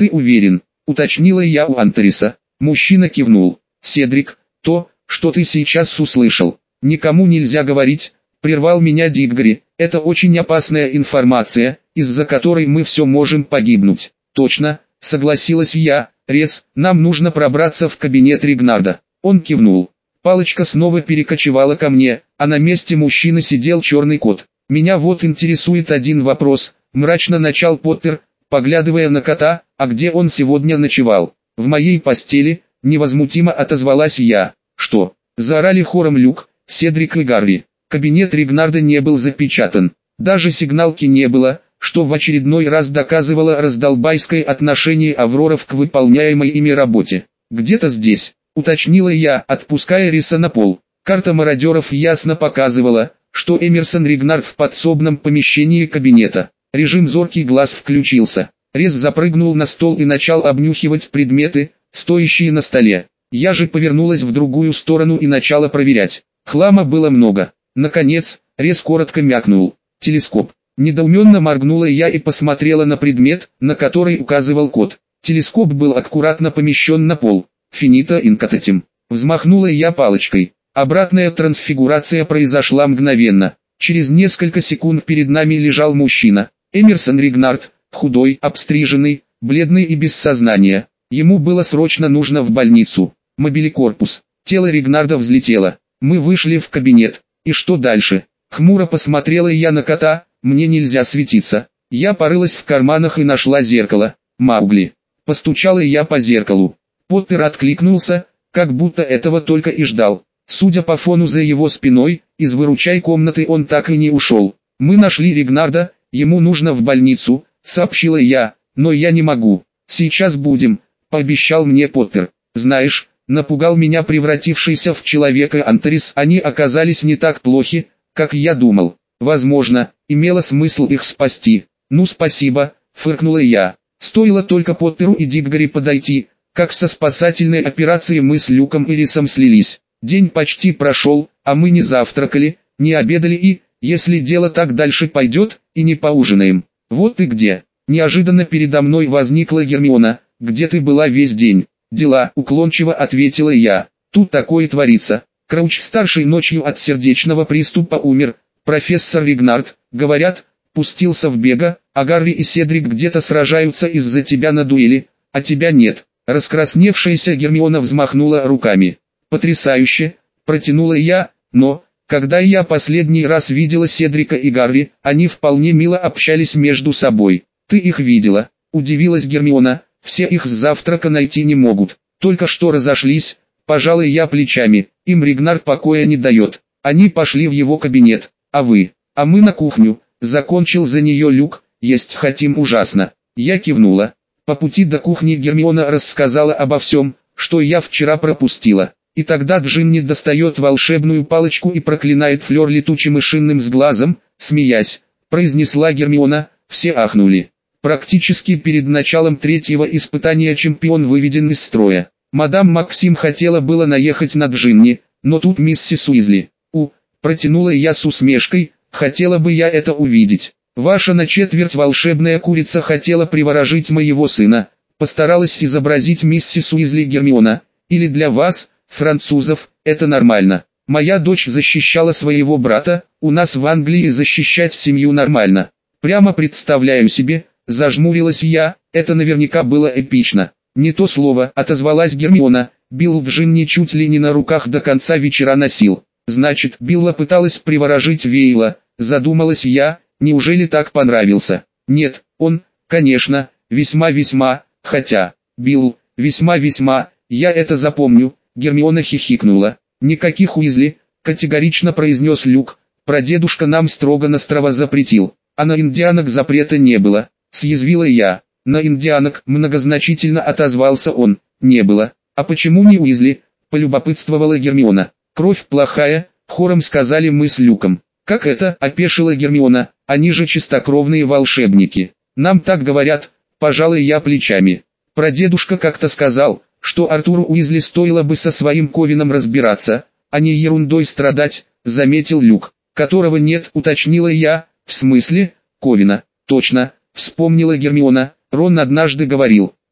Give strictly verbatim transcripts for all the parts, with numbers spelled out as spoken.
«Ты уверен?» – уточнила я у Антериса. Мужчина кивнул. «Седрик, то, что ты сейчас услышал, никому нельзя говорить», – прервал меня Диггори. «Это очень опасная информация, из-за которой мы все можем погибнуть». «Точно», – согласилась я. «Рез, нам нужно пробраться в кабинет Ригнарда». Он кивнул. Палочка снова перекочевала ко мне, а на месте мужчины сидел черный кот. «Меня вот интересует один вопрос», – мрачно начал Поттер, поглядывая на кота. «А где он сегодня ночевал?» «В моей постели», – невозмутимо отозвалась я. «Что?» – заорали хором Люк, Седрик и Гарри. Кабинет Ригнарда не был запечатан. Даже сигналки не было, что в очередной раз доказывало раздолбайское отношение Авроров к выполняемой ими работе. «Где-то здесь», – уточнила я, отпуская Риса на пол. Карта мародеров ясно показывала, что Эмерсон Ригнард в подсобном помещении кабинета. Режим зоркий глаз включился. Рез запрыгнул на стол и начал обнюхивать предметы, стоящие на столе. Я же повернулась в другую сторону и начала проверять. Хлама было много. Наконец, Рез коротко мякнул. «Телескоп». Недоуменно моргнула я и посмотрела на предмет, на который указывал код. Телескоп был аккуратно помещен на пол. «Финита инкататим». Взмахнула я палочкой. Обратная трансфигурация произошла мгновенно. Через несколько секунд перед нами лежал мужчина. Эмерсон Ригнард, худой, обстриженный, бледный и без сознания. Ему было срочно нужно в больницу. Мобиликорпус. Тело Ригнарда взлетело. Мы вышли в кабинет. И что дальше? Хмуро посмотрела я на кота. Мне нельзя светиться. Я порылась в карманах и нашла зеркало. «Маугли». Постучала я по зеркалу. Поттер откликнулся, как будто этого только и ждал. Судя по фону за его спиной, из выручай комнаты он так и не ушел. «Мы нашли Ригнарда, ему нужно в больницу», — сообщила я, — «но я не могу». «Сейчас будем», — пообещал мне Поттер. «Знаешь, напугал меня превратившийся в человека Антерис. Они оказались не так плохи, как я думал. Возможно, имело смысл их спасти». «Ну спасибо», — фыркнула я. Стоило только Поттеру и Диггори подойти, как со спасательной операцией мы с Люком и Рисом слились. День почти прошел, а мы не завтракали, не обедали и, если дело так дальше пойдет, и не поужинаем. «Вот ты где». Неожиданно передо мной возникла Гермиона. «Где ты была весь день?» «Дела», — уклончиво ответила я. «Тут такое творится. Крауч-старший ночью от сердечного приступа умер. Профессор Ригнард, говорят, пустился в бега, а Гарри и Седрик где-то сражаются из-за тебя на дуэли, а тебя нет». Раскрасневшаяся Гермиона взмахнула руками. «Потрясающе», — протянула я, «но, когда я последний раз видела Седрика и Гарри, они вполне мило общались между собой». «Ты их видела?» — удивилась Гермиона. «Все их с завтрака найти не могут. Только что разошлись», — пожалуй я плечами, «им Ригнард покоя не дает. Они пошли в его кабинет, а вы?» «А мы на кухню», — закончил за нее Люк, «есть хотим ужасно». Я кивнула. По пути до кухни Гермиона рассказала обо всем, что я вчера пропустила. И тогда Джинни достает волшебную палочку и проклинает Флёр летучим мышиным сглазом, смеясь, произнесла Гермиона. Все ахнули. Практически перед началом третьего испытания чемпион выведен из строя. Мадам Максим хотела было наехать на Джинни, но тут миссис Уизли. «У», протянула я с усмешкой, «хотела бы я это увидеть. Ваша на четверть волшебная курица хотела приворожить моего сына», постаралась изобразить миссис Уизли Гермиона. «Или для вас, французов, это нормально. Моя дочь защищала своего брата, у нас в Англии защищать семью нормально. Прямо представляю себе», зажмурилась я, «это наверняка было эпично». «Не то слово», отозвалась Гермиона, «Билл Джинни чуть ли не на руках до конца вечера носил». «Значит, Билла пыталась приворожить Вейла», задумалась я, «неужели так понравился?» «Нет, он, конечно, весьма-весьма, хотя, Билл, весьма-весьма, я это запомню». Гермиона хихикнула. «Никаких Уизли», категорично произнес Люк, «прадедушка нам строго-настрого запретил, а на индианок запрета не было». Съязвила я. «На индианок», многозначительно отозвался он, «не было». «А почему не Уизли?» полюбопытствовала Гермиона. «Кровь плохая», хором сказали мы с Люком. «Как это?» опешила Гермиона, «они же чистокровные волшебники». «Нам так говорят», пожалуй я плечами. «Прадедушка как-то сказал, что Артуру Уизли стоило бы со своим Ковином разбираться, а не ерундой страдать», заметил Люк. «Которого нет», уточнила я. «В смысле, Ковина?» «Точно», вспомнила Гермиона, «Рон однажды говорил,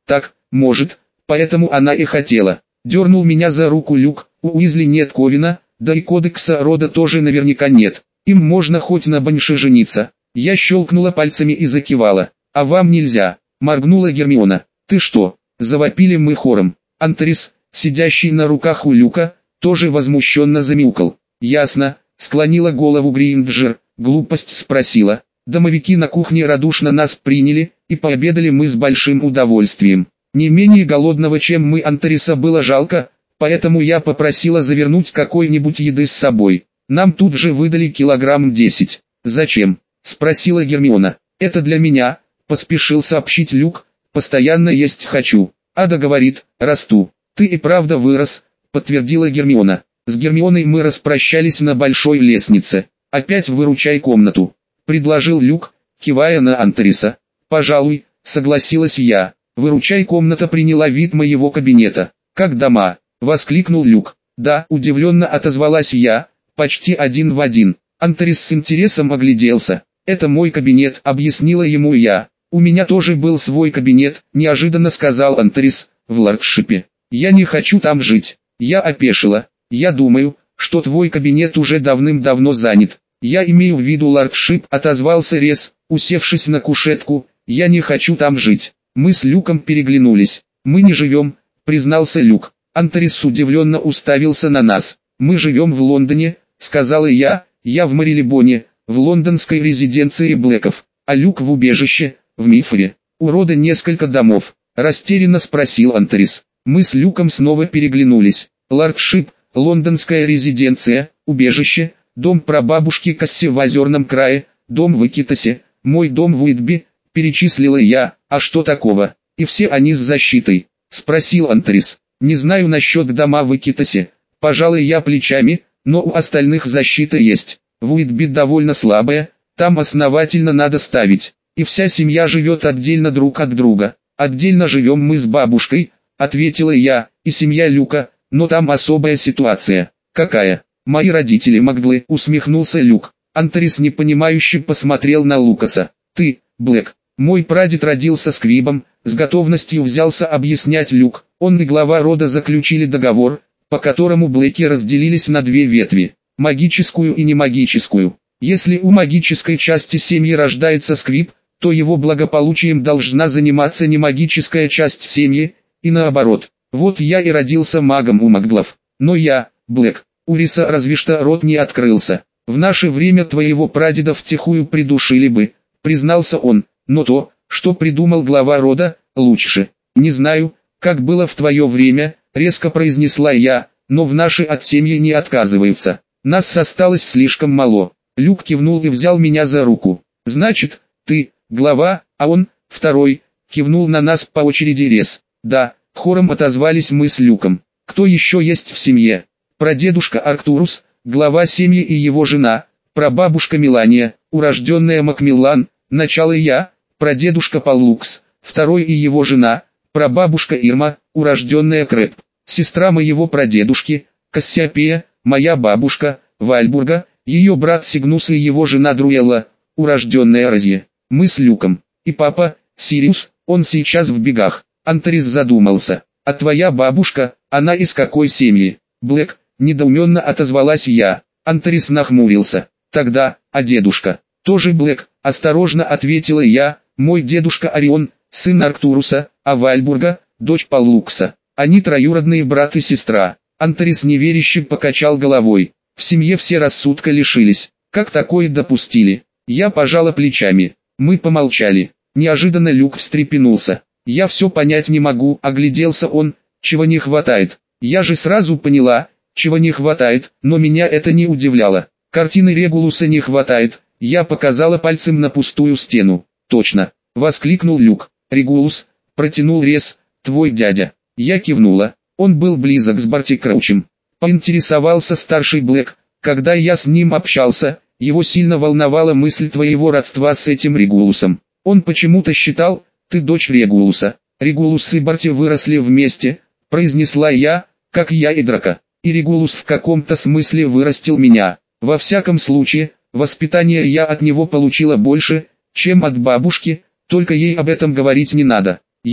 Так, может, поэтому она и хотела. Дернул меня за руку Люк. У Уизли нет Ковина, да и кодекса рода тоже наверняка нет. Им можно хоть на Банши жениться. Я щелкнула пальцами и закивала. А вам нельзя, моргнула Гермиона. Ты что? Завопили мы хором. Антрис, сидящий на руках у Люка, тоже возмущенно замяукал. Ясно, склонила голову Гринджер, глупость спросила. Домовики на кухне радушно нас приняли, и пообедали мы с большим удовольствием. Не менее голодного, чем мы, Антариса, было жалко, поэтому я попросила завернуть какой-нибудь еды с собой. Нам тут же выдали килограмм десять. «Зачем?» – спросила Гермиона. «Это для меня», – поспешил сообщить Люк, – «постоянно есть хочу». Ада говорит, «Расту». «Ты и правда вырос», – подтвердила Гермиона. С Гермионой мы распрощались на большой лестнице. «Опять выручай комнату», – предложил Люк, кивая на Антариса. «Пожалуй», – согласилась я. «Выручай комната» приняла вид моего кабинета. «Как дома?» – воскликнул Люк. «Да», – удивленно отозвалась я, – «почти один в один». Антарис с интересом огляделся. «Это мой кабинет», – объяснила ему я. «У меня тоже был свой кабинет», – неожиданно сказал Антарис, – «в Лордшипе. Я не хочу там жить». Я опешила. «Я думаю, что твой кабинет уже давным-давно занят». «Я имею в виду Лордшип», – отозвался Рез, усевшись на кушетку. «Я не хочу там жить». Мы с Люком переглянулись. «Мы не живем», – признался Люк. Антарис удивленно уставился на нас. «Мы живем в Лондоне», – сказала я, – «я в Марилебоне, в лондонской резиденции Блэков, а Люк в убежище, в Мифоре. У рода несколько домов», – растерянно спросил Антарис. Мы с Люком снова переглянулись. Лордшип, лондонская резиденция, убежище, дом прабабушки Касси в Озерном крае, дом в Икитосе, мой дом в Уитби, перечислила я. «А что такого? И все они с защитой?» – спросил Антарис. «Не знаю насчет дома в Икитосе», – пожалуй я плечами, «но у остальных защита есть. В Уитби довольно слабая, там основательно надо ставить. И вся семья живет отдельно друг от друга. Отдельно живем мы с бабушкой», – ответила я, – «и семья Люка, но там особая ситуация». «Какая?» «Мои родители Магдлы», – усмехнулся Люк. Антарис непонимающе посмотрел на Лукаса. «Ты, Блэк». «Мой прадед родился сквибом», — с готовностью взялся объяснять Люк. Он и глава рода заключили договор, по которому Блэки разделились на две ветви, магическую и немагическую. Если у магической части семьи рождается сквиб, то его благополучием должна заниматься немагическая часть семьи, и наоборот. Вот я и родился магом у Магдлов. Но я, Блэк, у Риса разве что рот не открылся. В наше время твоего прадеда втихую придушили бы, признался он. Но то, что придумал глава рода, лучше. Не знаю, как было в твое время, резко произнесла я, но в наши от семьи не отказываются. Нас осталось слишком мало. Люк кивнул и взял меня за руку. Значит, ты, глава, а он, второй, кивнул на нас по очереди Рез. Да, хором отозвались мы с Люком. Кто еще есть в семье? Прадедушка Арктурус, глава семьи и его жена, прабабушка Мелания, урожденная Макмиллан, начало я, прадедушка Паллукс, второй и его жена, прабабушка Ирма, урожденная Крэп, сестра моего прадедушки, Кассиопея, моя бабушка, Вальбурга, ее брат Сигнус и его жена Друэлла, урожденная Розье. Мы с Люком. И папа, Сириус, он сейчас в бегах. Антарис задумался. А твоя бабушка, она из какой семьи? Блэк, недоуменно отозвалась я. Антарис нахмурился. Тогда, а дедушка? Тоже Блэк, осторожно ответила я. Мой дедушка Орион, сын Арктуруса, а Вальбурга, дочь Паллукса. Они троюродные брат и сестра. Антарис неверяще покачал головой. В семье все рассудка лишились. Как такое допустили? Я пожала плечами. Мы помолчали. Неожиданно Люк встрепенулся. Я все понять не могу, огляделся он. Чего не хватает? Я же сразу поняла, чего не хватает, но меня это не удивляло. Картины Регулуса не хватает. Я показала пальцем на пустую стену. Точно, воскликнул Люк. Регулус, протянул Рез, твой дядя. Я кивнула. Он был близок с Барти Краучем. Поинтересовался старший Блэк. Когда я с ним общался, его сильно волновала мысль твоего родства с этим Регулусом. Он почему-то считал, ты дочь Регулуса. Регулус и Барти выросли вместе, произнесла я, как я и Драко. И Регулус в каком-то смысле вырастил меня. Во всяком случае, воспитание я от него получила больше, чем от бабушки, только ей об этом говорить не надо. Я,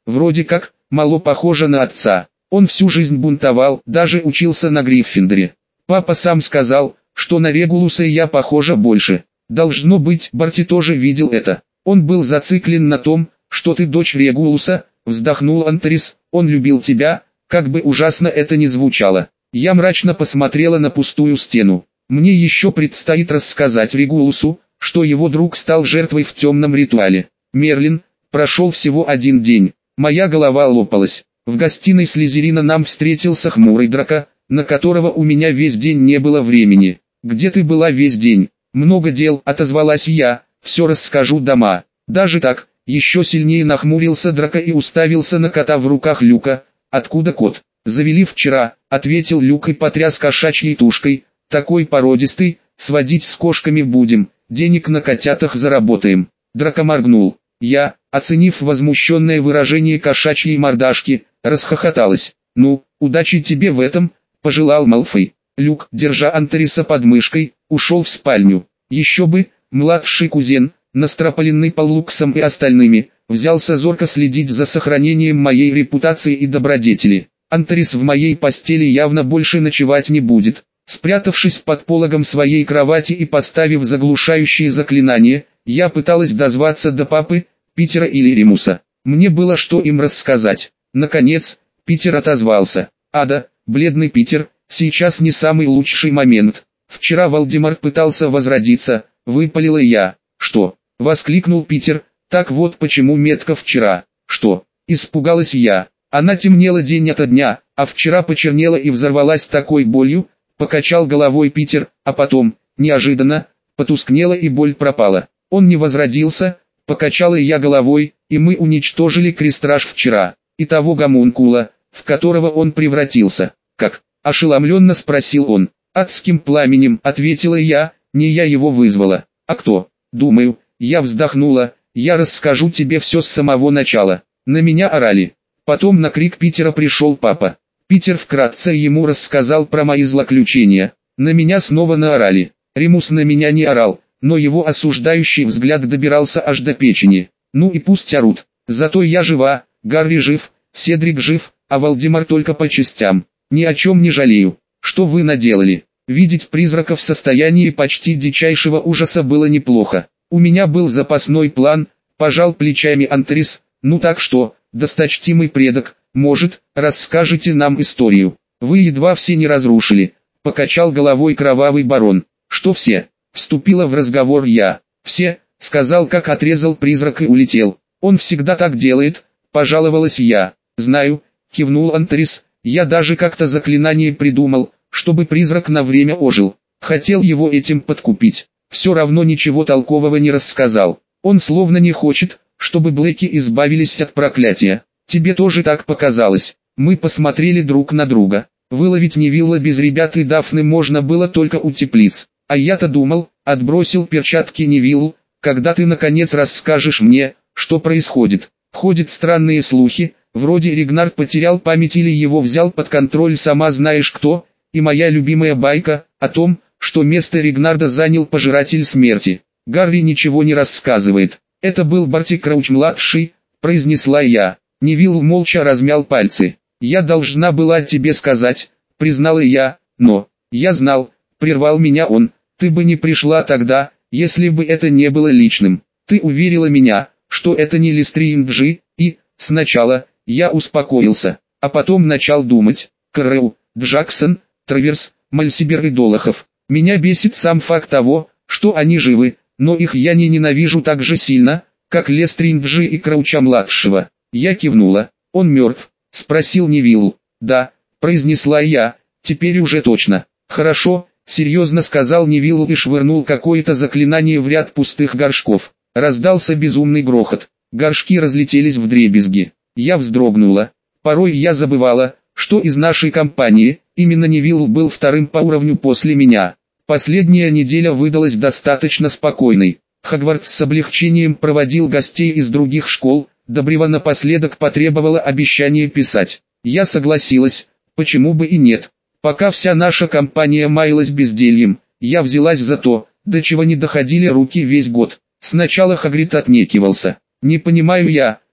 вроде как, мало похожа на отца. Он всю жизнь бунтовал, даже учился на Гриффиндоре. Папа сам сказал, что на Регулуса я похожа больше. Должно быть, Барти тоже видел это. Он был зациклен на том, что ты дочь Регулуса, вздохнул Антрис, он любил тебя, как бы ужасно это ни звучало. Я мрачно посмотрела на пустую стену. Мне еще предстоит рассказать Регулусу, что его друг стал жертвой в темном ритуале. Мерлин, прошел всего один день. Моя голова лопалась. В гостиной Слизерина нам встретился хмурый Драко, на которого у меня весь день не было времени. «Где ты была весь день?» «Много дел», — отозвалась я, — «все расскажу дома». Даже так, еще сильнее нахмурился Драко и уставился на кота в руках Люка. «Откуда кот?» «Завели вчера», — ответил Люк и потряс кошачьей тушкой. «Такой породистый, сводить с кошками будем, денег на котятах заработаем». Драко моргнул. Я, оценив возмущенное выражение кошачьей мордашки, расхохоталась. «Ну, удачи тебе в этом», — пожелал Малфой. Люк, держа Антериса под мышкой, ушел в спальню. Еще бы, младший кузен, настропаленный Паллуксом и остальными, взялся зорко следить за сохранением моей репутации и добродетели. Антерис в моей постели явно больше ночевать не будет. Спрятавшись под пологом своей кровати и поставив заглушающие заклинания, я пыталась дозваться до папы, Питера или Ремуса. Мне было что им рассказать. Наконец, Питер отозвался. «Ада, бледный Питер, сейчас не самый лучший момент. Вчера Волдеморт пытался возродиться», — выпалила я. «Что?» — воскликнул Питер. «Так вот почему метка вчера». «Что?» — испугалась я. «Она темнела день ото дня, а вчера почернела и взорвалась такой болью», — покачал головой Питер, а потом, неожиданно, потускнела и боль пропала. «Он не возродился», — покачала я головой, «и мы уничтожили крестраж вчера, и того гомункула, в которого он превратился». «Как?» — ошеломленно спросил он. «Адским пламенем», — ответила я, — «не я его вызвала». «А кто?» «Думаю», — я вздохнула, — «я расскажу тебе все с самого начала». На меня орали. Потом на крик Питера пришел папа. Питер вкратце ему рассказал про мои злоключения. На меня снова наорали. Ремус на меня не орал, но его осуждающий взгляд добирался аж до печени. Ну и пусть орут. Зато я жива, Гарри жив, Седрик жив, а Волдемар только по частям. Ни о чем не жалею. Что вы наделали? Видеть призрака в состоянии почти дичайшего ужаса было неплохо. У меня был запасной план, пожал плечами Антрис. Ну так что, досточтимый предок, может, расскажете нам историю? Вы едва все не разрушили, покачал головой кровавый барон. Что все? Вступила в разговор я. Все, сказал, как отрезал призрак и улетел. Он всегда так делает, пожаловалась я. Знаю, кивнул Антрис, я даже как-то заклинание придумал, чтобы призрак на время ожил. Хотел его этим подкупить. Все равно ничего толкового не рассказал. Он словно не хочет, чтобы Блэки избавились от проклятия. Тебе тоже так показалось. Мы посмотрели друг на друга. Выловить Невилла без ребят и Дафны можно было только у теплиц. А я-то думал, отбросил перчатки Невиллу, когда ты наконец расскажешь мне, что происходит. Ходят странные слухи, вроде Регнард потерял память или его взял под контроль сама знаешь кто, и моя любимая байка, о том, что место Регнарда занял Пожиратель Смерти. Гарри ничего не рассказывает. Это был Барти Крауч-младший, произнесла я. Невилл молча размял пальцы. «Я должна была тебе сказать», признала я, но... «Я знал», прервал меня он, «ты бы не пришла тогда, если бы это не было личным. Ты уверила меня, что это не Лестринджи, и, сначала, я успокоился, а потом начал думать, Крэу, Джексон, Траверс, Мальсибер и Долохов. Меня бесит сам факт того, что они живы, но их я не ненавижу так же сильно, как Лестринджи и Крауча-младшего». Я кивнула. «Он мертв?» — спросил Невилл. «Да», — произнесла я, — «теперь уже точно». «Хорошо», — серьезно сказал Невилл и швырнул какое-то заклинание в ряд пустых горшков. Раздался безумный грохот. Горшки разлетелись вдребезги. Я вздрогнула. Порой я забывала, что из нашей компании, именно Невилл был вторым по уровню после меня. Последняя неделя выдалась достаточно спокойной. Хогвартс с облегчением проводил гостей из других школ, Добрива напоследок потребовала обещание писать. Я согласилась, почему бы и нет. Пока вся наша компания маялась бездельем, я взялась за то, до чего не доходили руки весь год. Сначала Хагрид отнекивался. «Не понимаю я,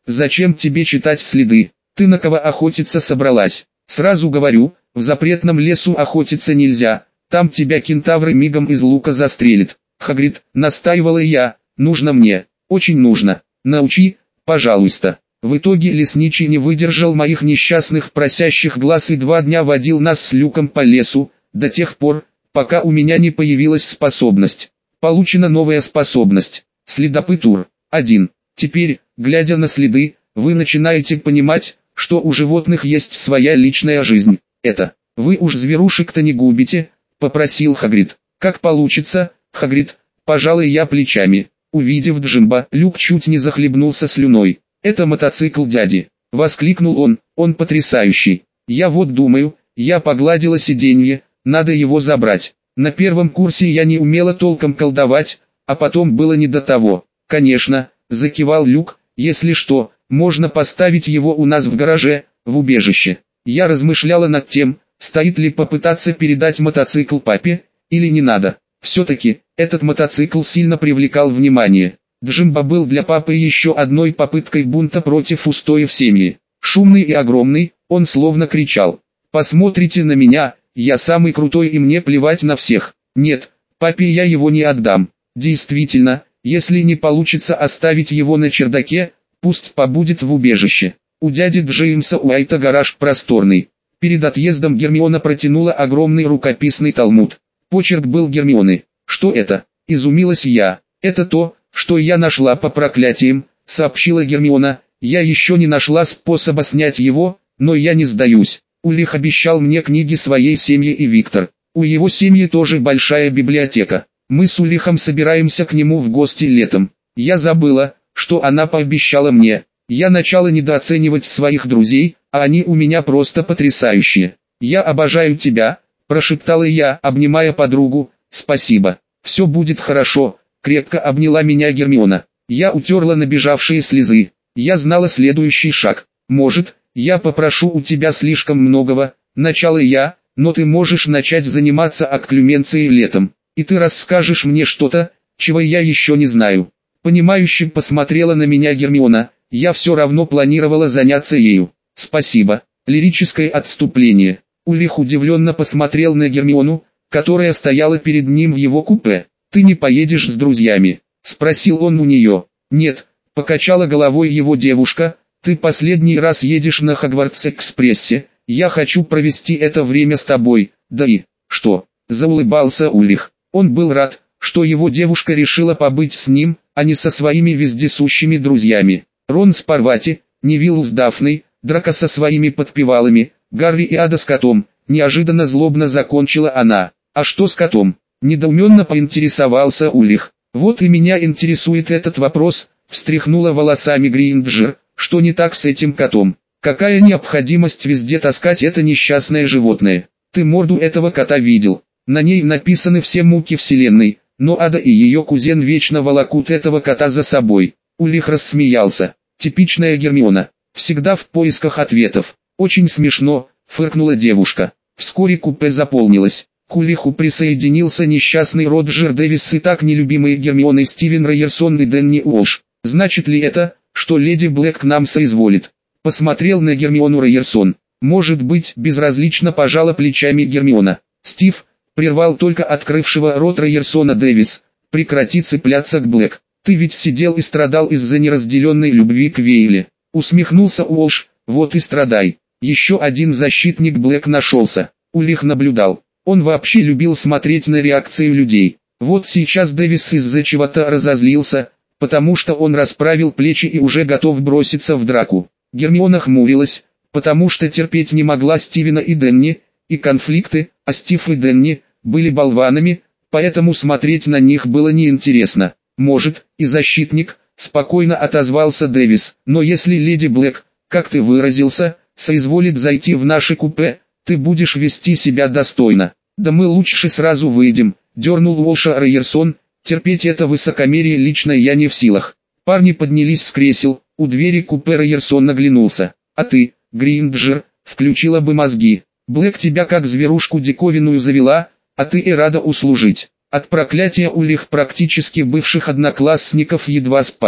зачем тебе читать следы? Ты на кого охотиться собралась? Сразу говорю, в запретном лесу охотиться нельзя, там тебя кентавры мигом из лука застрелят. Хагрид, настаивала я, нужно мне, очень нужно, научи, пожалуйста. В итоге лесничий не выдержал моих несчастных просящих глаз и два дня водил нас с Люком по лесу, до тех пор, пока у меня не появилась способность. Получена новая способность. Следопыт Ур. один. Теперь, глядя на следы, вы начинаете понимать, что у животных есть своя личная жизнь. Это, вы уж зверушек-то не губите, попросил Хагрид. Как получится, Хагрид, пожалуй я плечами. Увидев Джимба, Люк чуть не захлебнулся слюной. «Это мотоцикл дяди!» — воскликнул он, «он потрясающий! Я вот думаю, я погладила сиденье, надо его забрать. На первом курсе я не умела толком колдовать, а потом было не до того». «Конечно», — закивал Люк, «если что, можно поставить его у нас в гараже, в убежище». Я размышляла над тем, стоит ли попытаться передать мотоцикл папе, или не надо. Все-таки, этот мотоцикл сильно привлекал внимание. Джимба был для папы еще одной попыткой бунта против устоев семьи. Шумный и огромный, он словно кричал: «Посмотрите на меня, я самый крутой и мне плевать на всех. Нет, папе я его не отдам». Действительно, если не получится оставить его на чердаке, пусть побудет в убежище. У дяди Джеймса Уайта гараж просторный. Перед отъездом Гермиона протянула огромный рукописный талмуд. Почерк был Гермионы. «Что это?» – изумилась я. «Это то, что я нашла по проклятиям», — сообщила Гермиона. «Я еще не нашла способа снять его, но я не сдаюсь. Ульрих обещал мне книги своей семьи и Виктор. У его семьи тоже большая библиотека. Мы с Ульрихом собираемся к нему в гости летом. Я забыла, что она пообещала мне. Я начала недооценивать своих друзей, а они у меня просто потрясающие. Я обожаю тебя», — прошептала я, обнимая подругу. «Спасибо. Все будет хорошо». Крепко обняла меня Гермиона. Я утерла набежавшие слезы. Я знала следующий шаг. «Может, я попрошу у тебя слишком многого», — начала я, «но ты можешь начать заниматься акклюменцией летом, и ты расскажешь мне что-то, чего я еще не знаю». Понимающе посмотрела на меня Гермиона. Я все равно планировала заняться ею. «Спасибо». Лирическое отступление. Ульрих удивленно посмотрел на Гермиону, которая стояла перед ним в его купе. «Ты не поедешь с друзьями?» — спросил он у нее. «Нет», — покачала головой его девушка, «ты последний раз едешь на Хогвартс-экспрессе, я хочу провести это время с тобой, да и...» «Что?» — заулыбался Ульрих. Он был рад, что его девушка решила побыть с ним, а не со своими вездесущими друзьями. Рон с Парвати, Невилл с Дафной, Драко со своими подпевалами, Гарри и Ада с котом. Неожиданно злобно закончила она. «А что с котом?» Недоуменно поинтересовался Ульрих. «Вот и меня интересует этот вопрос», — встряхнула волосами Гринджер. «Что не так с этим котом? Какая необходимость везде таскать это несчастное животное? Ты морду этого кота видел? На ней написаны все муки вселенной, но Ада и ее кузен вечно волокут этого кота за собой». Ульрих рассмеялся. «Типичная Гермиона. Всегда в поисках ответов. Очень смешно», — фыркнула девушка. Вскоре купе заполнилось. К Ульриху присоединился несчастный Роджер Дэвис и так нелюбимые Гермионой Стивен Райерсон и Дэнни Уолш. «Значит ли это, что леди Блэк к нам соизволит?» Посмотрел на Гермиону Райерсон. «Может быть», — безразлично пожала плечами Гермиона. «Стив», — прервал только открывшего рот Райерсона Дэвис, «прекрати цепляться к Блэк. Ты ведь сидел и страдал из-за неразделенной любви к Вейле». Усмехнулся Уолш. «Вот и страдай». Еще один защитник Блэк нашелся. Ульрих наблюдал. Он вообще любил смотреть на реакцию людей. Вот сейчас Дэвис из-за чего-то разозлился, потому что он расправил плечи и уже готов броситься в драку. Гермиона хмурилась, потому что терпеть не могла Стивена и Дэнни, и конфликты, а Стив и Дэнни были болванами, поэтому смотреть на них было неинтересно. «Может, и защитник», — спокойно отозвался Дэвис, «но если леди Блэк, как ты выразился, соизволит зайти в наше купе, ты будешь вести себя достойно». «Да мы лучше сразу выйдем», — дернул Уолша Райерсон, «терпеть это высокомерие лично я не в силах». Парни поднялись с кресел, у двери купе Райерсон наглянулся. «А ты, Гринджер, включила бы мозги. Блэк тебя как зверушку диковинную завела, а ты и рада услужить». От проклятия Ульрих практически бывших одноклассников едва спас.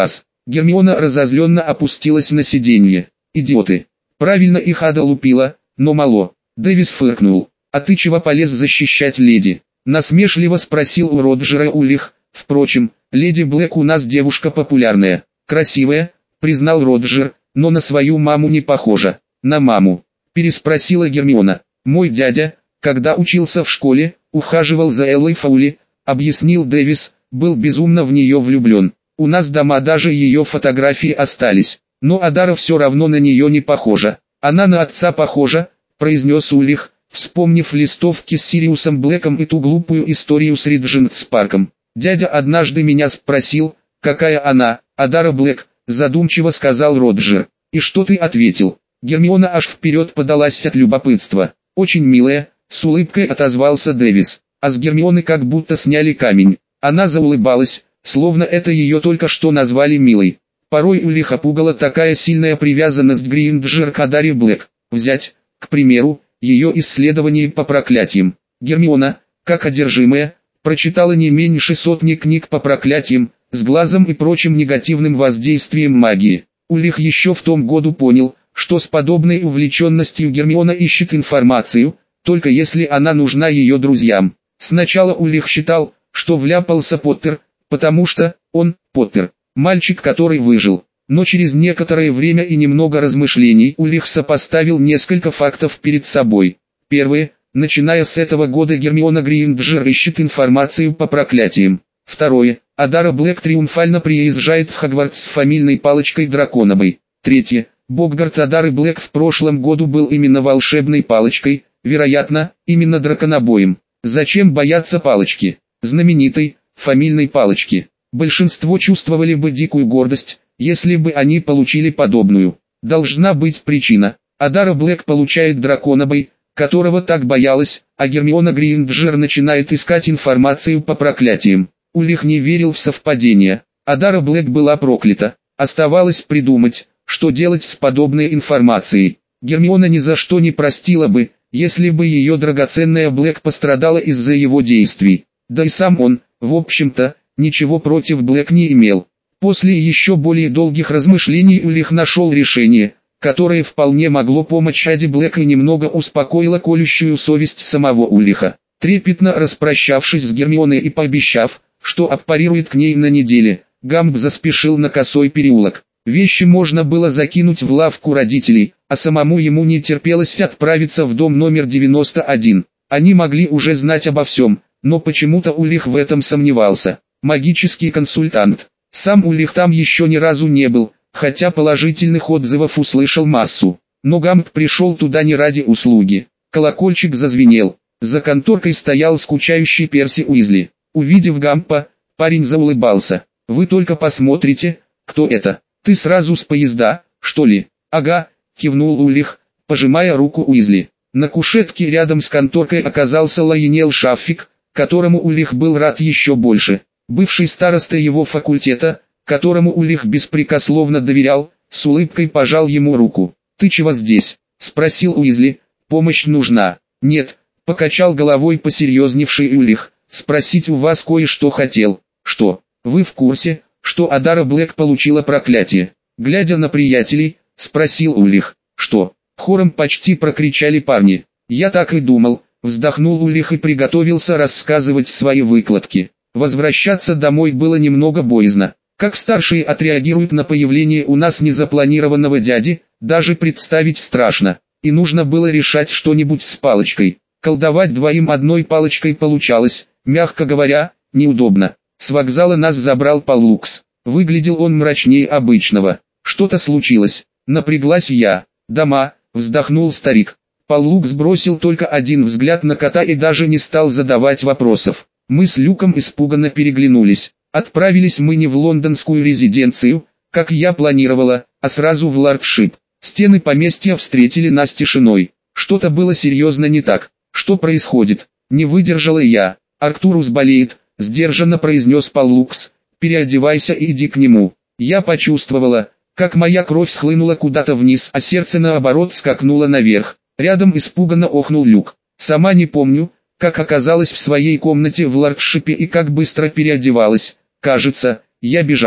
Гермиона разозленно опустилась на сиденье. «Идиоты! Правильно их Ада лупила, но мало». Дэвис фыркнул. «А ты чего полез защищать леди?» Насмешливо спросил у Роджера Улих. «Впрочем, леди Блэк у нас девушка популярная, красивая», признал Роджер, «но на свою маму не похожа». «На маму?» переспросила Гермиона. «Мой дядя, когда учился в школе, ухаживал за Эллой Фаули», объяснил Дэвис, «был безумно в нее влюблен. У нас дома даже ее фотографии остались, но Адара все равно на нее не похожа». «Она на отца похожа», произнес Улих, вспомнив листовки с Сириусом Блэком и ту глупую историю с Риджентс Парком. «Дядя однажды меня спросил, какая она, Адара Блэк», задумчиво сказал Роджер. «И что ты ответил?» Гермиона аж вперед подалась от любопытства. «Очень милая», с улыбкой отозвался Дэвис. А с Гермионы как будто сняли камень. Она заулыбалась, словно это ее только что назвали милой. Порой Улиха пугала такая сильная привязанность Гринджер к Адаре Блэк. Взять, к примеру, ее исследование по проклятиям. Гермиона, как одержимая, прочитала не меньше сотни книг по проклятиям, с глазом и прочим негативным воздействием магии. Улих еще в том году понял, что с подобной увлеченностью Гермиона ищет информацию, только если она нужна ее друзьям. Сначала Улих считал, что вляпался Поттер, потому что он, Поттер, мальчик, который выжил. Но через некоторое время и немного размышлений Улих сопоставил несколько фактов перед собой. Первое. Начиная с этого года Гермиона Грейнджер ищет информацию по проклятиям. Второе. Адара Блэк триумфально приезжает в Хогвартс с фамильной палочкой Драконовой. Третье. Боггарт Адары Блэк в прошлом году был именно волшебной палочкой, вероятно, именно драконобоем. Зачем бояться палочки? Знаменитой, фамильной палочки. Большинство чувствовали бы дикую гордость, если бы они получили подобную. Должна быть причина. Адара Блэк получает драконобой, которого так боялась, а Гермиона Грейнджер начинает искать информацию по проклятиям. Улих не верил в совпадения. Адара Блэк была проклята. Оставалось придумать, что делать с подобной информацией. Гермиона ни за что не простила бы, если бы ее драгоценная Блэк пострадала из-за его действий. Да и сам он, в общем-то, ничего против Блэк не имел. После еще более долгих размышлений Улих нашел решение, которое вполне могло помочь Аде Блэк и немного успокоило колющую совесть самого Улиха. Трепетно распрощавшись с Гермионой и пообещав, что аппарирует к ней на неделе, Гамб заспешил на Косой переулок. Вещи можно было закинуть в лавку родителей, а самому ему не терпелось отправиться в дом номер девяносто один. Они могли уже знать обо всем, но почему-то Улих в этом сомневался. Магический консультант. Сам Улих там еще ни разу не был, хотя положительных отзывов услышал массу. Но Гамб пришел туда не ради услуги. Колокольчик зазвенел. За конторкой стоял скучающий Перси Уизли. Увидев Гампа, парень заулыбался. «Вы только посмотрите, кто это. Ты сразу с поезда, что ли?» «Ага», кивнул Улих, пожимая руку Уизли. На кушетке рядом с конторкой оказался Лайонел Шаффик, которому Улих был рад еще больше. Бывший староста его факультета, которому Улих беспрекословно доверял, с улыбкой пожал ему руку. «Ты чего здесь?» – спросил Уизли. «Помощь нужна?» «Нет», – покачал головой посерьезневший Улих. «Спросить у вас кое-что хотел». «Что? Вы в курсе, что Адара Блэк получила проклятие?» Глядя на приятелей, спросил Улих. «Что?» – хором почти прокричали парни. «Я так и думал», – вздохнул Улих и приготовился рассказывать свои выкладки. Возвращаться домой было немного боязно. Как старшие отреагируют на появление у нас незапланированного дяди, даже представить страшно. И нужно было решать что-нибудь с палочкой. Колдовать двоим одной палочкой получалось, мягко говоря, неудобно. С вокзала нас забрал Паллукс. Выглядел он мрачнее обычного. «Что-то случилось?» – напряглась я. «Дома», – вздохнул старик. Паллукс бросил только один взгляд на кота и даже не стал задавать вопросов. Мы с Люком испуганно переглянулись. Отправились мы не в лондонскую резиденцию, как я планировала, а сразу в Лардшип. Стены поместья встретили нас тишиной. Что-то было серьезно не так. «Что происходит?» – не выдержала я. «Арктурус болеет», – сдержанно произнес Паллукс. «Переодевайся и иди к нему». Я почувствовала, как моя кровь схлынула куда-то вниз, а сердце наоборот скакнуло наверх. Рядом испуганно охнул Люк. Сама не помню, как оказалась в своей комнате в Лардшипе и как быстро переодевалась. Кажется, я бежала.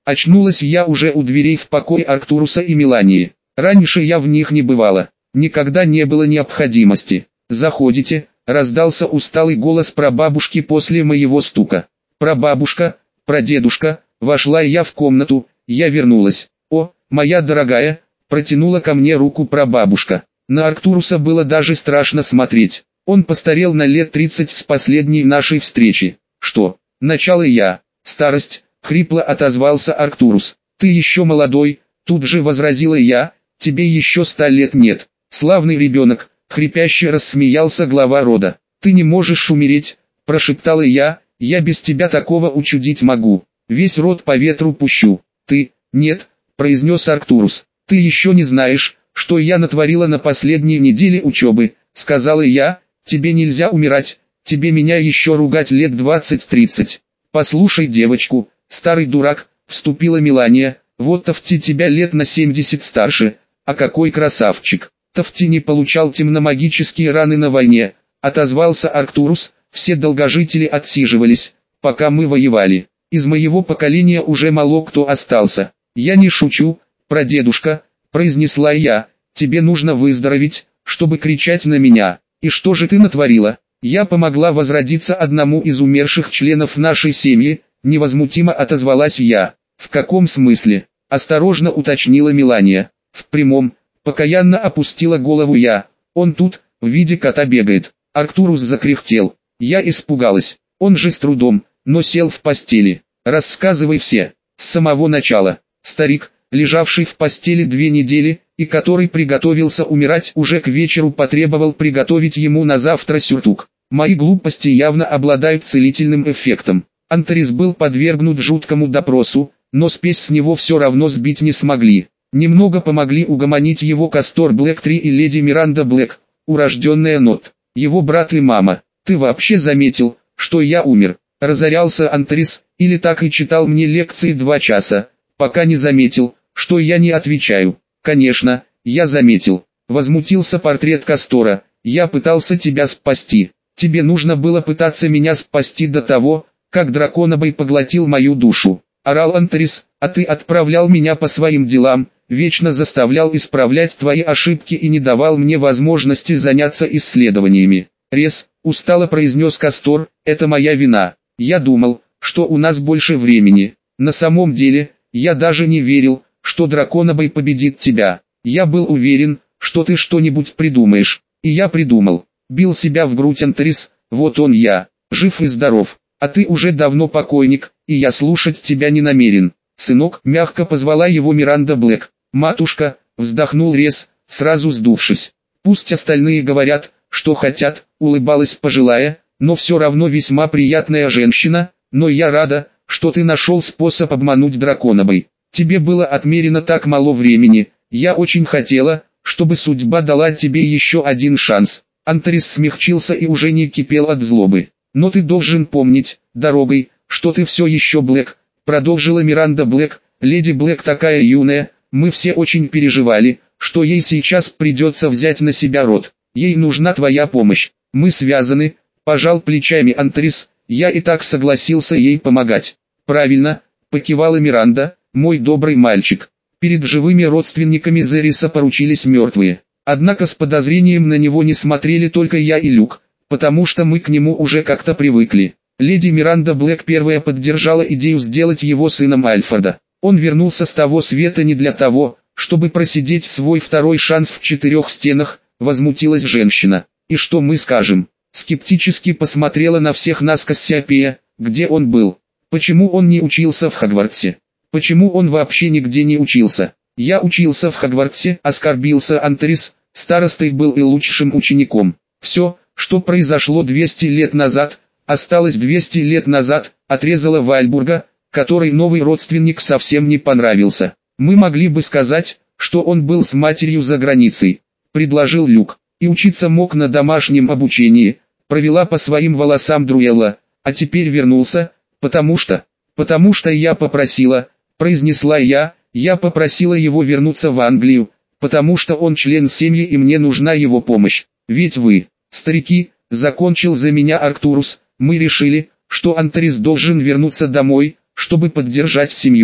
Очнулась я уже у дверей в покой Арктуруса и Мелании. Раньше я в них не бывала, никогда не было необходимости. «Заходите», — раздался усталый голос прабабушки после моего стука. «Прабабушка, прадедушка», вошла я в комнату, я вернулась. «О, моя дорогая», — протянула ко мне руку прабабушка. На Арктуруса было даже страшно смотреть. Он постарел на лет тридцать с последней нашей встречи. «Что? Начало я. Старость», — хрипло отозвался Арктурус. «Ты еще молодой», — тут же возразила я, — «тебе еще ста лет нет». «Славный ребенок», — хрипяще рассмеялся глава рода. «Ты не можешь умереть», — прошептала я, — «я без тебя такого учудить могу. Весь род по ветру пущу». «Ты, нет», — произнес Арктурус. «Ты еще не знаешь, что я натворила на последней неделе учебы», — сказала я. «Тебе нельзя умирать, тебе меня еще ругать лет двадцать-тридцать». «Послушай девочку, старый дурак», — вступила Мелания, — «вот Тофти тебя лет на семьдесят старше, а какой красавчик». «Тофти не получал темномагические раны на войне», — отозвался Арктурус. «Все долгожители отсиживались, пока мы воевали. Из моего поколения уже мало кто остался». «Я не шучу, прадедушка», — произнесла я, — «тебе нужно выздороветь, чтобы кричать на меня». «И что же ты натворила?» «Я помогла возродиться одному из умерших членов нашей семьи», — невозмутимо отозвалась я. «В каком смысле?» — осторожно уточнила Мелания. «В прямом», — покаянно опустила голову я. «Он тут, в виде кота бегает». Арктурус закряхтел. Я испугалась. Он же с трудом, но сел в постели. «Рассказывай все, с самого начала». Старик, лежавший в постели две недели, и который приготовился умирать, уже к вечеру потребовал приготовить ему на завтра сюртук. Мои глупости явно обладают целительным эффектом. Антарис был подвергнут жуткому допросу, но спесь с него все равно сбить не смогли. Немного помогли угомонить его Кастор Блэк три и леди Миранда Блэк, урожденная Нот, его брат и мама. «Ты вообще заметил, что я умер?» — разорялся Антарис, или так и читал мне лекции два часа, пока не заметил, что я не отвечаю. «Конечно, я заметил», — возмутился портрет Кастора. «Я пытался тебя спасти. Тебе нужно было пытаться меня спасти до того, как драконобой поглотил мою душу», — орал Антарис, «а ты отправлял меня по своим делам, вечно заставлял исправлять твои ошибки и не давал мне возможности заняться исследованиями». «Рез», — устало произнес Кастор, — «это моя вина. Я думал, что у нас больше времени. На самом деле, я даже не верил, что драконобой победит тебя. Я был уверен, что ты что-нибудь придумаешь. И я придумал». Бил себя в грудь Антарис. «Вот он я, жив и здоров. А ты уже давно покойник, и я слушать тебя не намерен». «Сынок», — мягко позвала его Миранда Блэк. «Матушка», — вздохнул Рез, сразу сдувшись. «Пусть остальные говорят, что хотят», — улыбалась пожилая, но все равно весьма приятная женщина, «но я рада, что ты нашел способ обмануть драконобой. Тебе было отмерено так мало времени, я очень хотела, чтобы судьба дала тебе еще один шанс». Антарис смягчился и уже не кипел от злобы. «Но ты должен помнить, дорогой, что ты все еще Блэк», — продолжила Миранда Блэк. «Леди Блэк такая юная, мы все очень переживали, что ей сейчас придется взять на себя род. Ей нужна твоя помощь. Мы связаны», — пожал плечами Антарис, — «я и так согласился ей помогать». «Правильно», — покивала Миранда, — «мой добрый мальчик». Перед живыми родственниками Зериса поручились мертвые. Однако с подозрением на него не смотрели только я и Люк, потому что мы к нему уже как-то привыкли. Леди Миранда Блэк первая поддержала идею сделать его сыном Альфреда. Он вернулся с того света не для того, чтобы просидеть свой второй шанс в четырех стенах, возмутилась женщина. «И что мы скажем?» Скептически посмотрела на всех нас Кассиопея. «Где он был? Почему он не учился в Хогвартсе? Почему он вообще нигде не учился?» «Я учился в Хогвартсе», — оскорбился Антарис, — «старостой был и лучшим учеником». «Все, что произошло двести лет назад, осталось двести лет назад», — отрезала Вальбурга, которой новый родственник совсем не понравился. «Мы могли бы сказать, что он был с матерью за границей», — предложил Люк, — «и учиться мог на домашнем обучении», — провела по своим волосам Друэлла, — «а теперь вернулся, потому что, потому что я попросила», — произнесла я, — «я попросила его вернуться в Англию, потому что он член семьи и мне нужна его помощь. Ведь вы, старики, — закончил за меня Арктурус, — мы решили, что Антарис должен вернуться домой, чтобы поддержать семью».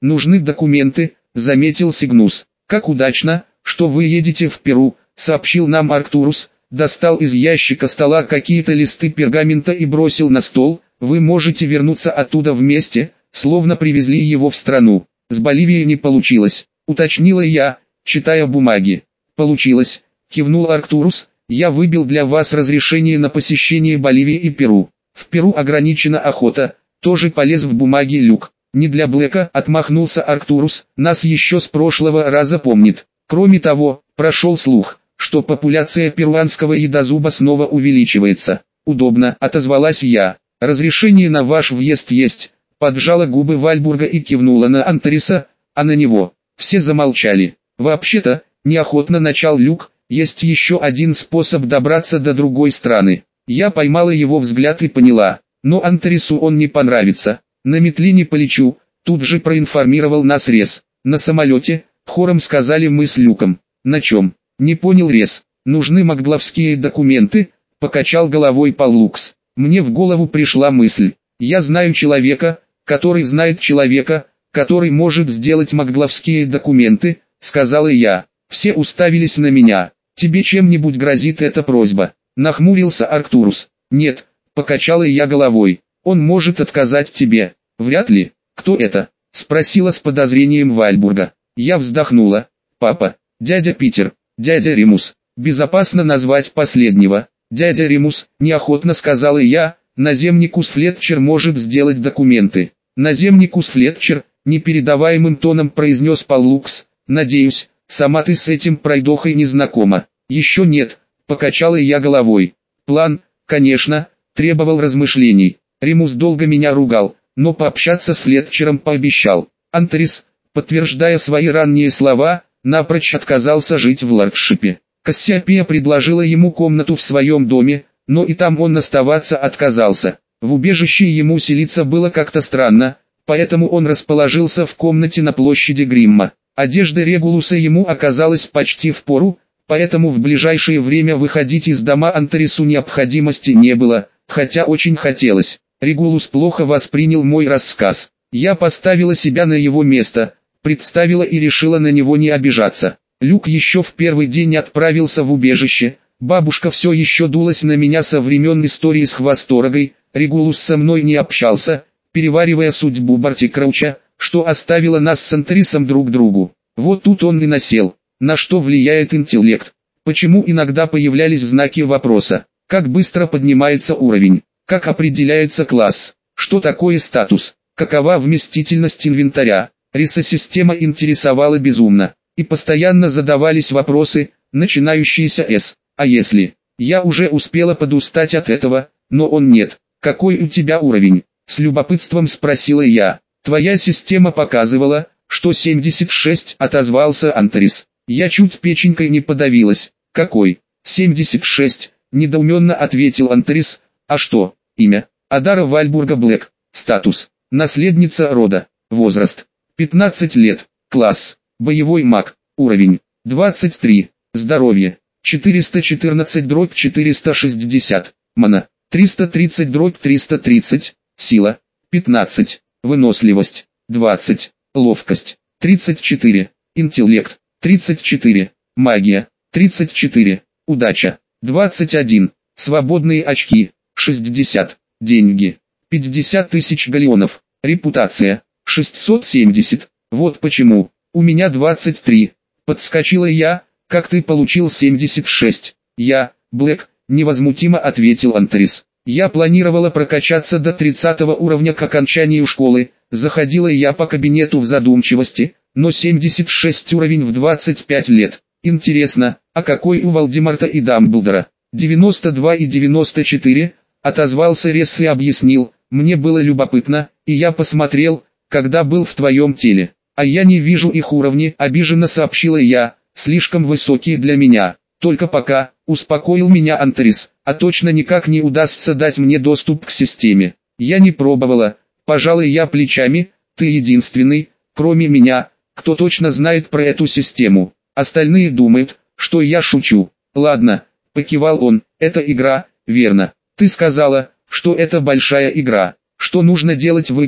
нужны документы, заметил Сигнус. Как удачно, что вы едете в Перу, сообщил нам Арктурус, достал из ящика стола какие-то листы пергамента и бросил на стол. Вы можете вернуться оттуда вместе, словно привезли его в страну. С Боливией не получилось, уточнила я, читая бумаги. Получилось, кивнул Арктурус, я выбил для вас разрешение на посещение Боливии и Перу. В Перу ограничена охота, тоже полез в бумаги Люк. Не для Блэка, отмахнулся Арктурус, нас еще с прошлого раза помнит. Кроме того, прошел слух, что популяция перуанского едозуба снова увеличивается. Удобно, отозвалась я. Разрешение на ваш въезд есть. Поджала губы Вальбурга и кивнула на Антариса, а на него. Все замолчали. Вообще-то, неохотно начал Люк, есть еще один способ добраться до другой страны. Я поймала его взгляд и поняла, но Антарису он не понравится. На метле не полечу, тут же проинформировал нас Рез. На самолете, хором сказали мы с Люком. На чем? Не понял Рез. Нужны магдловские документы, покачал головой Паллукс. Мне в голову пришла мысль. Я знаю человека, который знает человека, который может сделать магдловские документы, сказала я. Все уставились на меня. Тебе чем-нибудь грозит эта просьба? Нахмурился Арктурус. Нет, покачала я головой. Он может отказать тебе. Вряд ли. Кто это? Спросила с подозрением Вальбурга. Я вздохнула. Папа, дядя Питер, дядя Римус. Безопасно назвать последнего. Дядя Римус, неохотно сказала я, наземникус Флетчер может сделать документы. Наземникус Флетчер, непередаваемым тоном произнес Паллукс. Надеюсь, сама ты с этим пройдохой не знакома. Еще нет, покачала я головой. План, конечно, требовал размышлений. Римус долго меня ругал, но пообщаться с Флетчером пообещал. Антарис, подтверждая свои ранние слова, напрочь отказался жить в Лардшипе. Кассиопея предложила ему комнату в своем доме, но и там он оставаться отказался. В убежище ему селиться было как-то странно, поэтому он расположился в комнате на площади Гримма. Одежда Регулуса ему оказалась почти впору, поэтому в ближайшее время выходить из дома Антарису необходимости не было, хотя очень хотелось. Регулус плохо воспринял мой рассказ. Я поставила себя на его место, представила и решила на него не обижаться. Люк еще в первый день отправился в убежище, бабушка все еще дулась на меня со времен истории с хвосторогой, Регулус со мной не общался, переваривая судьбу Барти Крауча, что оставило нас с Антарисом друг другу. Вот тут он и насел. На что влияет интеллект? Почему иногда появлялись знаки вопроса? Как быстро поднимается уровень? Как определяется класс? Что такое статус? Какова вместительность инвентаря? Ресо-система интересовала безумно. И постоянно задавались вопросы, начинающиеся с «а если?». Я уже успела подустать от этого, но он нет. «Какой у тебя уровень?» — с любопытством спросила я. «Твоя система показывала, что семьдесят шесть», — отозвался Антарис. Я чуть печенькой не подавилась. «Какой?» «семьдесят шесть», — недоуменно ответил Антарис. «А что?» «Имя?» «Адара Вальбурга Блэк». «Статус?» «Наследница рода». «Возраст?» «пятнадцать лет». «Класс?» «Боевой маг». «Уровень?» двадцать три». «Здоровье?» четыреста четырнадцать дробь четыреста шестьдесят. «Мана?» триста тридцать дробь триста тридцать. «Сила?» пятнадцать. «Выносливость?» двадцать. «Ловкость?» тридцать четыре. «Интеллект?» тридцать четыре. «Магия?» тридцать четыре. «Удача?» двадцать один. «Свободные очки?» шестьдесят. «Деньги?» пятьдесят тысяч галеонов. «Репутация?» шестьсот семьдесят. «Вот почему. У меня двадцать три. Подскочила я. «Как ты получил семьдесят шесть?» «Я, Блэк», — невозмутимо ответил Антарис. «Я планировала прокачаться до тридцатого уровня к окончанию школы». Заходила я по кабинету в задумчивости, но семьдесят шесть уровень в двадцать пять лет. Интересно, а какой у Волдемарта и Дамблдора? девяносто два и девяносто четыре, отозвался Ресс и объяснил. Мне было любопытно, и я посмотрел, когда был в твоем теле. А я не вижу их уровни, обиженно сообщила я, слишком высокие для меня. Только пока, успокоил меня Антарис, а точно никак не удастся дать мне доступ к системе. Я не пробовала, пожалуй я плечами, ты единственный, кроме меня, кто точно знает про эту систему. Остальные думают, что я шучу. Ладно, покивал он, это игра, верно. Ты сказала, что это большая игра. Что нужно делать в игре,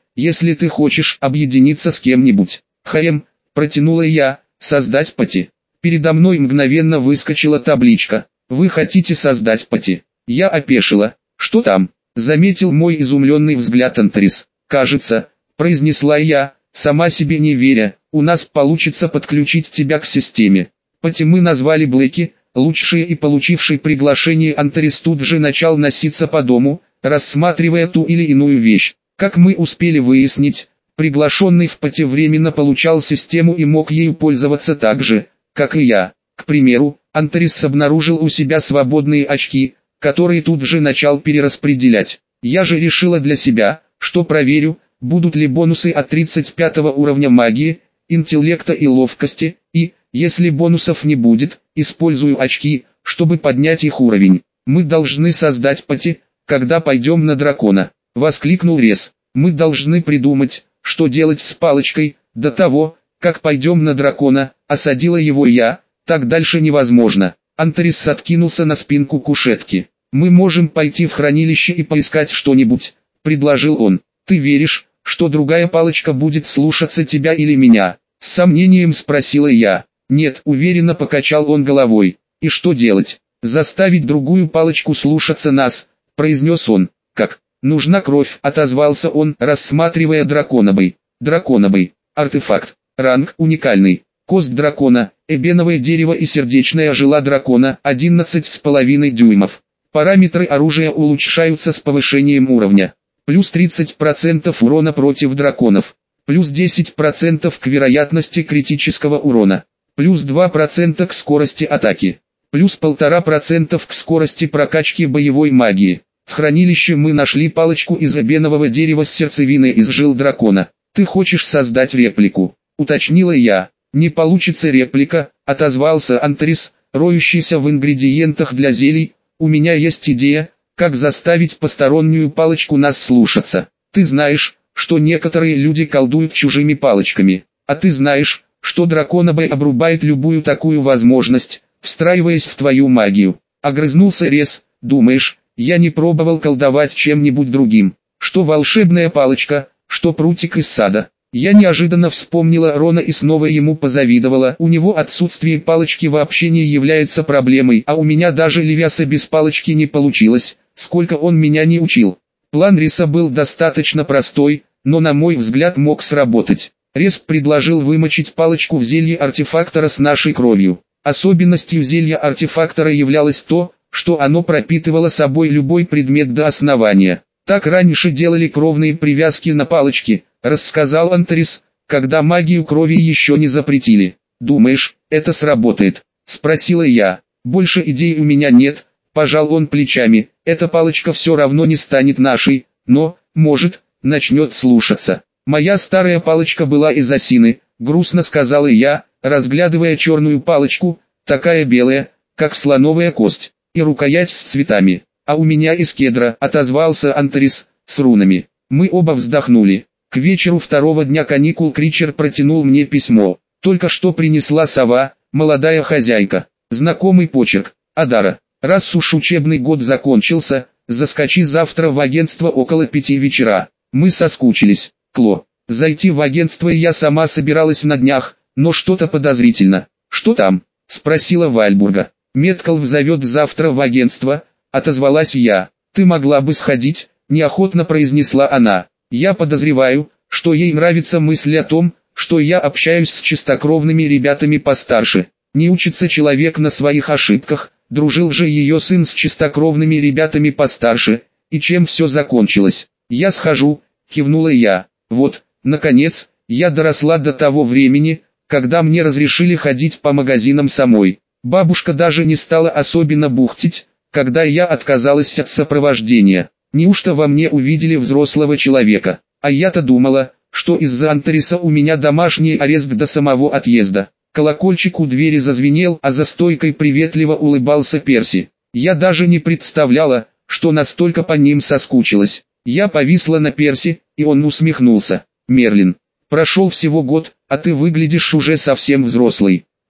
если ты хочешь объединиться с кем-нибудь. Хм, протянула я, создать пати. Передо мной мгновенно выскочила табличка. Вы хотите создать пати? Я опешила. Что там? Заметил мой изумленный взгляд Антарис. Кажется, произнесла я, сама себе не веря, у нас получится подключить тебя к системе. Пати мы назвали Блэки, лучшие, и получивший приглашение Антарис тут же начал носиться по дому, рассматривая ту или иную вещь. Как мы успели выяснить, приглашенный в Пати временно получал систему и мог ею пользоваться так же, как и я. К примеру, Антарис обнаружил у себя свободные очки, которые тут же начал перераспределять. Я же решила для себя, что проверю, будут ли бонусы от тридцать пятого уровня магии, интеллекта и ловкости, и, если бонусов не будет, использую очки, чтобы поднять их уровень. Мы должны создать пати, когда пойдем на дракона, воскликнул Рез. Мы должны придумать, что делать с палочкой, до того, как пойдем на дракона, осадила его я, так дальше невозможно. Антарис откинулся на спинку кушетки. Мы можем пойти в хранилище и поискать что-нибудь, предложил он. Ты веришь, что другая палочка будет слушаться тебя или меня? С сомнением спросила я. Нет, уверенно покачал он головой. И что делать? Заставить другую палочку слушаться нас, произнес он. Как? Нужна кровь, отозвался он, рассматривая драконобой. Драконобой. Артефакт. Ранг уникальный. Кость дракона, эбеновое дерево и сердечная жила дракона, одиннадцать с половиной дюймов. Параметры оружия улучшаются с повышением уровня. Плюс тридцать процентов урона против драконов. Плюс десять процентов к вероятности критического урона. Плюс два процента к скорости атаки. Плюс полтора процента к скорости прокачки боевой магии. В хранилище мы нашли палочку из эбенового дерева с сердцевиной из жил дракона. Ты хочешь создать реплику? Уточнила я. Не получится реплика, отозвался Антарис, роющийся в ингредиентах для зелий. У меня есть идея, как заставить постороннюю палочку нас слушаться. Ты знаешь, что некоторые люди колдуют чужими палочками, а ты знаешь, что драконобой обрубает любую такую возможность, встраиваясь в твою магию. Огрызнулся Рез. Думаешь, я не пробовал колдовать чем-нибудь другим? Что волшебная палочка, что прутик из сада. Я неожиданно вспомнила Рона и снова ему позавидовала. У него отсутствие палочки вообще не является проблемой, а у меня даже левиаса без палочки не получилось, сколько он меня не учил. План Риса был достаточно простой, но на мой взгляд мог сработать. Рис предложил вымочить палочку в зелье артефактора с нашей кровью. Особенностью зелья артефактора являлось то, что оно пропитывало собой любой предмет до основания. Так раньше делали кровные привязки на палочки, рассказал Антарис, когда магию крови еще не запретили. Думаешь, это сработает? Спросила я. Больше идей у меня нет, пожал он плечами. Эта палочка все равно не станет нашей, но, может, начнет слушаться. Моя старая палочка была из осины, грустно сказала я, разглядывая черную палочку, такая белая, как слоновая кость, и рукоять с цветами. А у меня из кедра, отозвался Антарис, с рунами. Мы оба вздохнули. К вечеру второго дня каникул Кричер протянул мне письмо. Только что принесла сова, молодая хозяйка. Знакомый почерк. Адара, раз уж учебный год закончился, заскочи завтра в агентство около пяти вечера. Мы соскучились. Кло. Зайти в агентство я сама собиралась на днях, но что-то подозрительно. Что там? Спросила Вальбурга. Меткалф зовет завтра в агентство, отозвалась я. Ты могла бы сходить, неохотно произнесла она. Я подозреваю, что ей нравится мысль о том, что я общаюсь с чистокровными ребятами постарше. Не учится человек на своих ошибках, дружил же ее сын с чистокровными ребятами постарше, и чем все закончилось. Я схожу, кивнула я. Вот, наконец, я доросла до того времени, когда мне разрешили ходить по магазинам самой. Бабушка даже не стала особенно бухтить, когда я отказалась от сопровождения. Неужто во мне увидели взрослого человека? А я-то думала, что из-за Антариса у меня домашний арест до самого отъезда. Колокольчик у двери зазвенел, а за стойкой приветливо улыбался Перси. Я даже не представляла, что настолько по ним соскучилась. Я повисла на Перси, и он усмехнулся. «Мерлин, прошел всего год, а ты выглядишь уже совсем взрослый.